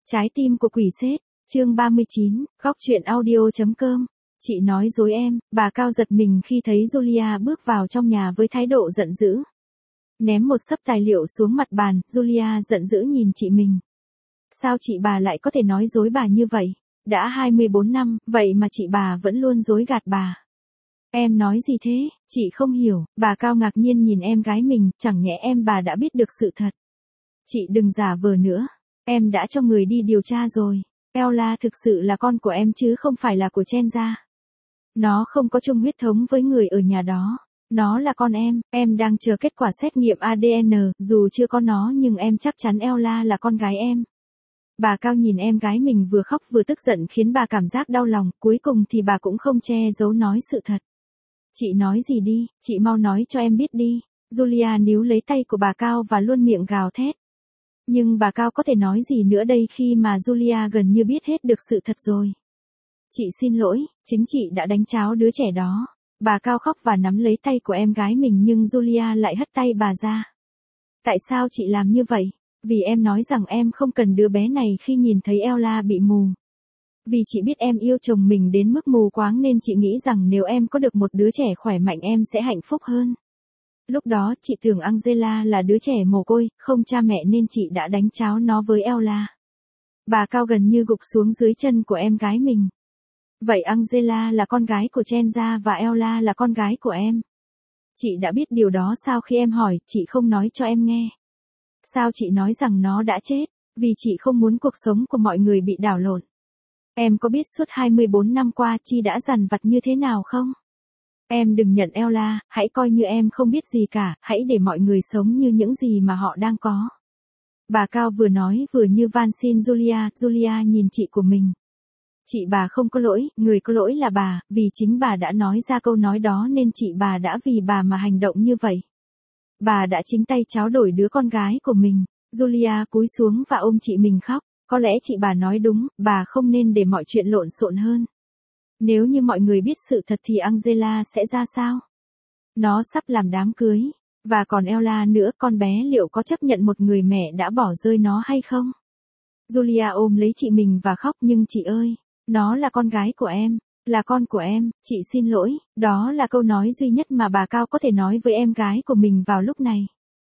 Trái tim của quỷ sết, chương 39, góc truyện audio.com. Chị nói dối em, bà Cao giật mình khi thấy Julia bước vào trong nhà với thái độ giận dữ. Ném một xấp tài liệu xuống mặt bàn, Julia giận dữ nhìn chị mình. Sao chị bà lại có thể nói dối bà như vậy? Đã 24 năm, vậy mà chị bà vẫn luôn dối gạt bà. Em nói gì thế? Chị không hiểu, bà Cao ngạc nhiên nhìn em gái mình, chẳng nhẽ em bà đã biết được sự thật. Chị đừng giả vờ nữa. Em đã cho người đi điều tra rồi. Ella thực sự là con của em chứ không phải là của Chenza. Nó không có chung huyết thống với người ở nhà đó. Nó là con em đang chờ kết quả xét nghiệm ADN, dù chưa có nó nhưng em chắc chắn Ella là con gái em. Bà Cao nhìn em gái mình vừa khóc vừa tức giận khiến bà cảm giác đau lòng, cuối cùng thì bà cũng không che giấu nói sự thật. Chị nói gì đi, chị mau nói cho em biết đi. Julia níu lấy tay của bà Cao và luôn miệng gào thét. Nhưng bà Cao có thể nói gì nữa đây khi mà Julia gần như biết hết được sự thật rồi. Chị xin lỗi, chính chị đã đánh tráo đứa trẻ đó. Bà Cao khóc và nắm lấy tay của em gái mình nhưng Julia lại hất tay bà ra. Tại sao chị làm như vậy? Vì em nói rằng em không cần đứa bé này khi nhìn thấy Ella bị mù. Vì chị biết em yêu chồng mình đến mức mù quáng nên chị nghĩ rằng nếu em có được một đứa trẻ khỏe mạnh em sẽ hạnh phúc hơn. Lúc đó chị tưởng Angela là đứa trẻ mồ côi, không cha mẹ nên chị đã đánh tráo nó với Ella. Bà Cao gần như gục xuống dưới chân của em gái mình. Vậy Angela là con gái của Chenza và Ella là con gái của em. Chị đã biết điều đó sao khi em hỏi, chị không nói cho em nghe. Sao chị nói rằng nó đã chết, vì chị không muốn cuộc sống của mọi người bị đảo lộn. Em có biết suốt 24 năm qua Chi đã dằn vặt như thế nào không? Em đừng nhận Ella, hãy coi như em không biết gì cả, hãy để mọi người sống như những gì mà họ đang có. Bà Cao vừa nói vừa như van xin Julia, Julia nhìn chị của mình. Chị bà không có lỗi, người có lỗi là bà, vì chính bà đã nói ra câu nói đó nên chị bà đã vì bà mà hành động như vậy. Bà đã chính tay tráo đổi đứa con gái của mình. Julia cúi xuống và ôm chị mình khóc. Có lẽ chị bà nói đúng, bà không nên để mọi chuyện lộn xộn hơn. Nếu như mọi người biết sự thật thì Angela sẽ ra sao? Nó sắp làm đám cưới. Và còn Ella nữa, con bé liệu có chấp nhận một người mẹ đã bỏ rơi nó hay không? Julia ôm lấy chị mình và khóc nhưng chị ơi, nó là con gái của em, là con của em, chị xin lỗi, đó là câu nói duy nhất mà bà Cao có thể nói với em gái của mình vào lúc này.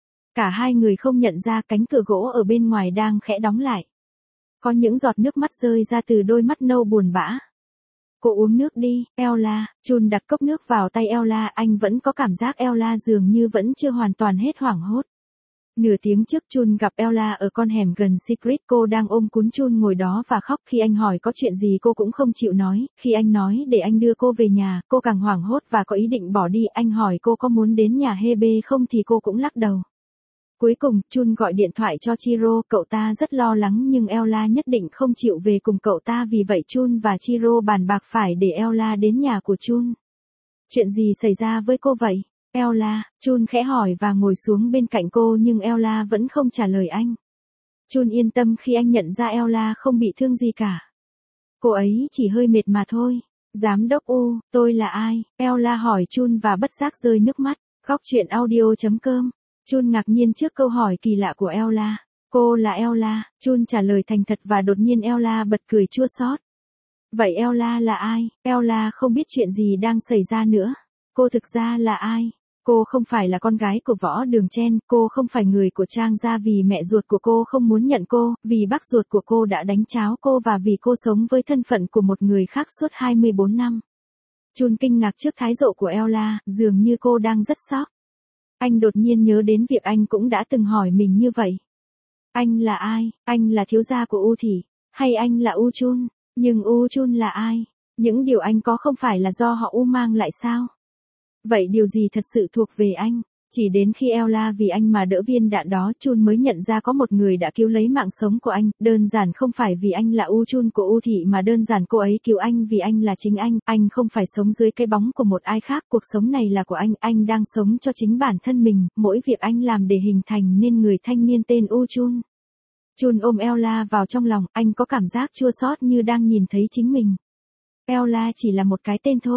Cả hai người không nhận ra cánh cửa gỗ ở bên ngoài đang khẽ đóng lại. Có những giọt nước mắt rơi ra từ đôi mắt nâu buồn bã. Cô uống nước đi, Ella. Jun đặt cốc nước vào tay Ella, anh vẫn có cảm giác Ella dường như vẫn chưa hoàn toàn hết hoảng hốt. Nửa tiếng trước Jun gặp Ella ở con hẻm gần Secret, cô đang ôm cún Jun ngồi đó và khóc. Khi anh hỏi có chuyện gì cô cũng không chịu nói, khi anh nói để anh đưa cô về nhà, cô càng hoảng hốt và có ý định bỏ đi. Anh hỏi cô có muốn đến nhà Hebe không thì cô cũng lắc đầu. Cuối cùng, Jun gọi điện thoại cho Chiro, cậu ta rất lo lắng nhưng Ella nhất định không chịu về cùng cậu ta, vì vậy Jun và Chiro bàn bạc phải để Ella đến nhà của Jun. Chuyện gì xảy ra với cô vậy? Ella, Jun khẽ hỏi và ngồi xuống bên cạnh cô nhưng Ella vẫn không trả lời anh. Jun yên tâm khi anh nhận ra Ella không bị thương gì cả. Cô ấy chỉ hơi mệt mà thôi. Giám đốc U, tôi là ai? Ella hỏi Jun và bất giác rơi nước mắt. Góc truyện audio.com. Jun ngạc nhiên trước câu hỏi kỳ lạ của Ella. Cô là Ella, Jun trả lời thành thật và đột nhiên Ella bật cười chua xót. Vậy Ella là ai? Ella không biết chuyện gì đang xảy ra nữa. Cô thực ra là ai? Cô không phải là con gái của Võ Đường Chen, cô không phải người của Trang gia vì mẹ ruột của cô không muốn nhận cô, vì bác ruột của cô đã đánh tráo cô và vì cô sống với thân phận của một người khác suốt 24 năm. Jun kinh ngạc trước thái độ của Ella, dường như cô đang rất sốc. Anh đột nhiên nhớ đến việc anh cũng đã từng hỏi mình như vậy. Anh là ai? Anh là thiếu gia của U Thị, hay anh là U Chun? Nhưng U Chun là ai? Những điều anh có không phải là do họ U mang lại sao? Vậy điều gì thật sự thuộc về anh? Chỉ đến khi Ella vì anh mà đỡ viên đạn đó, Chun mới nhận ra có một người đã cứu lấy mạng sống của anh, đơn giản không phải vì anh là U Chun của U Thị mà đơn giản cô ấy cứu anh vì anh là chính anh không phải sống dưới cái bóng của một ai khác, cuộc sống này là của anh đang sống cho chính bản thân mình, mỗi việc anh làm để hình thành nên người thanh niên tên U Chun. Chun ôm Ella vào trong lòng, anh có cảm giác chua xót như đang nhìn thấy chính mình. Ella chỉ là một cái tên thôi.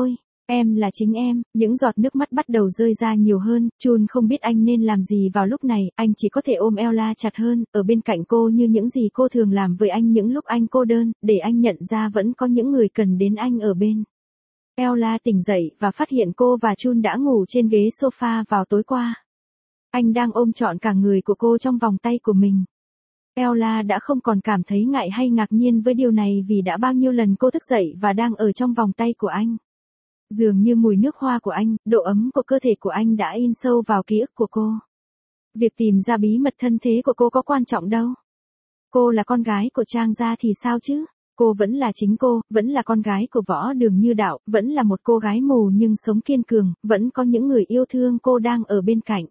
Em là chính em, những giọt nước mắt bắt đầu rơi ra nhiều hơn, Chun không biết anh nên làm gì vào lúc này, anh chỉ có thể ôm Ella chặt hơn, ở bên cạnh cô như những gì cô thường làm với anh những lúc anh cô đơn, để anh nhận ra vẫn có những người cần đến anh ở bên. Ella tỉnh dậy và phát hiện cô và Chun đã ngủ trên ghế sofa vào tối qua. Anh đang ôm trọn cả người của cô trong vòng tay của mình. Ella đã không còn cảm thấy ngại hay ngạc nhiên với điều này vì đã bao nhiêu lần cô thức dậy và đang ở trong vòng tay của anh. Dường như mùi nước hoa của anh, độ ấm của cơ thể của anh đã in sâu vào ký ức của cô. Việc tìm ra bí mật thân thế của cô có quan trọng đâu. Cô là con gái của Trang gia thì sao chứ? Cô vẫn là chính cô, vẫn là con gái của Võ Đường Như Đạo, vẫn là một cô gái mù nhưng sống kiên cường, vẫn có những người yêu thương cô đang ở bên cạnh.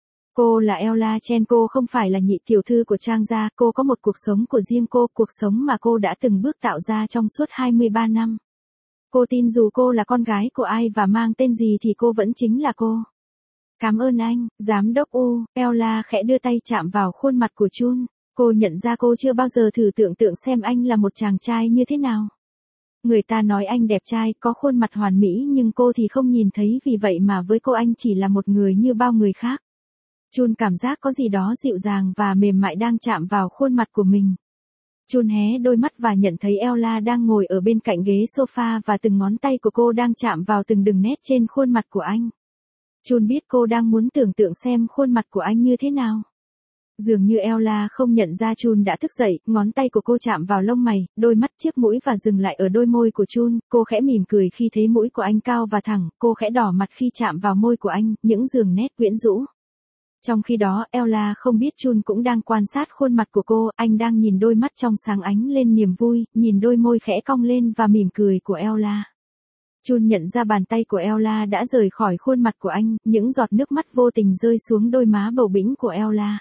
Cô là Ella Chen, cô không phải là nhị tiểu thư của Trang gia, cô có một cuộc sống của riêng cô, cuộc sống mà cô đã từng bước tạo ra trong suốt 23 năm. Cô tin dù cô là con gái của ai và mang tên gì thì cô vẫn chính là cô. Cảm ơn anh, giám đốc U, Ella khẽ đưa tay chạm vào khuôn mặt của Chun. Cô nhận ra cô chưa bao giờ thử tưởng tượng xem anh là một chàng trai như thế nào. Người ta nói anh đẹp trai, có khuôn mặt hoàn mỹ nhưng cô thì không nhìn thấy, vì vậy mà với cô anh chỉ là một người như bao người khác. Chun cảm giác có gì đó dịu dàng và mềm mại đang chạm vào khuôn mặt của mình. Chun hé đôi mắt và nhận thấy Ella đang ngồi ở bên cạnh ghế sofa và từng ngón tay của cô đang chạm vào từng đường nét trên khuôn mặt của anh. Chun biết cô đang muốn tưởng tượng xem khuôn mặt của anh như thế nào. Dường như Ella không nhận ra Chun đã thức dậy, ngón tay của cô chạm vào lông mày, đôi mắt, chiếc mũi và dừng lại ở đôi môi của Chun. Cô khẽ mỉm cười khi thấy mũi của anh cao và thẳng, cô khẽ đỏ mặt khi chạm vào môi của anh, những đường nét quyến rũ. Trong khi đó, Ella không biết Chun cũng đang quan sát khuôn mặt của cô, anh đang nhìn đôi mắt trong sáng ánh lên niềm vui, nhìn đôi môi khẽ cong lên và mỉm cười của Ella. Chun nhận ra bàn tay của Ella đã rời khỏi khuôn mặt của anh, những giọt nước mắt vô tình rơi xuống đôi má bầu bĩnh của Ella.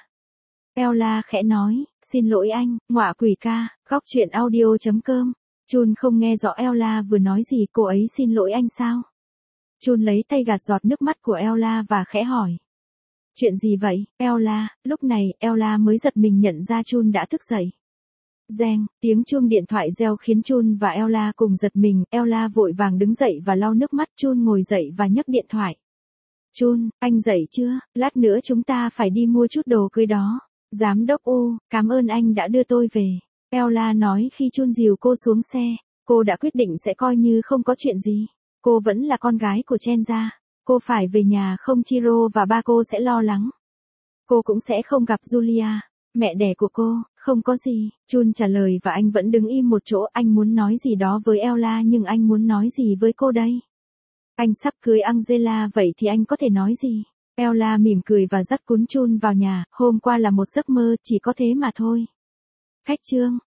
Ella khẽ nói, xin lỗi anh, ngọa quỷ ca, góc truyện audio.com. Chun không nghe rõ Ella vừa nói gì, cô ấy xin lỗi anh sao? Chun lấy tay gạt giọt nước mắt của Ella và khẽ hỏi. Chuyện gì vậy, Ella? Lúc này, Ella mới giật mình nhận ra Chun đã thức dậy. Reng, tiếng chuông điện thoại reo khiến Chun và Ella cùng giật mình, Ella vội vàng đứng dậy và lau nước mắt, Chun ngồi dậy và nhấc điện thoại. Chun, anh dậy chưa? Lát nữa chúng ta phải đi mua chút đồ cưới đó. Giám đốc U, cảm ơn anh đã đưa tôi về. Ella nói khi Chun dìu cô xuống xe. Cô đã quyết định sẽ coi như không có chuyện gì. Cô vẫn là con gái của Chen gia. Cô phải về nhà không Chiro và ba cô sẽ lo lắng. Cô cũng sẽ không gặp Julia, mẹ đẻ của cô. Không có gì, Chun trả lời và anh vẫn đứng im một chỗ. Anh muốn nói gì đó với Ella nhưng anh muốn nói gì với cô đây? Anh sắp cưới Angela, vậy thì anh có thể nói gì? Ella mỉm cười và dắt cuốn Chun vào nhà. Hôm qua là một giấc mơ, chỉ có thế mà thôi. Khách chương.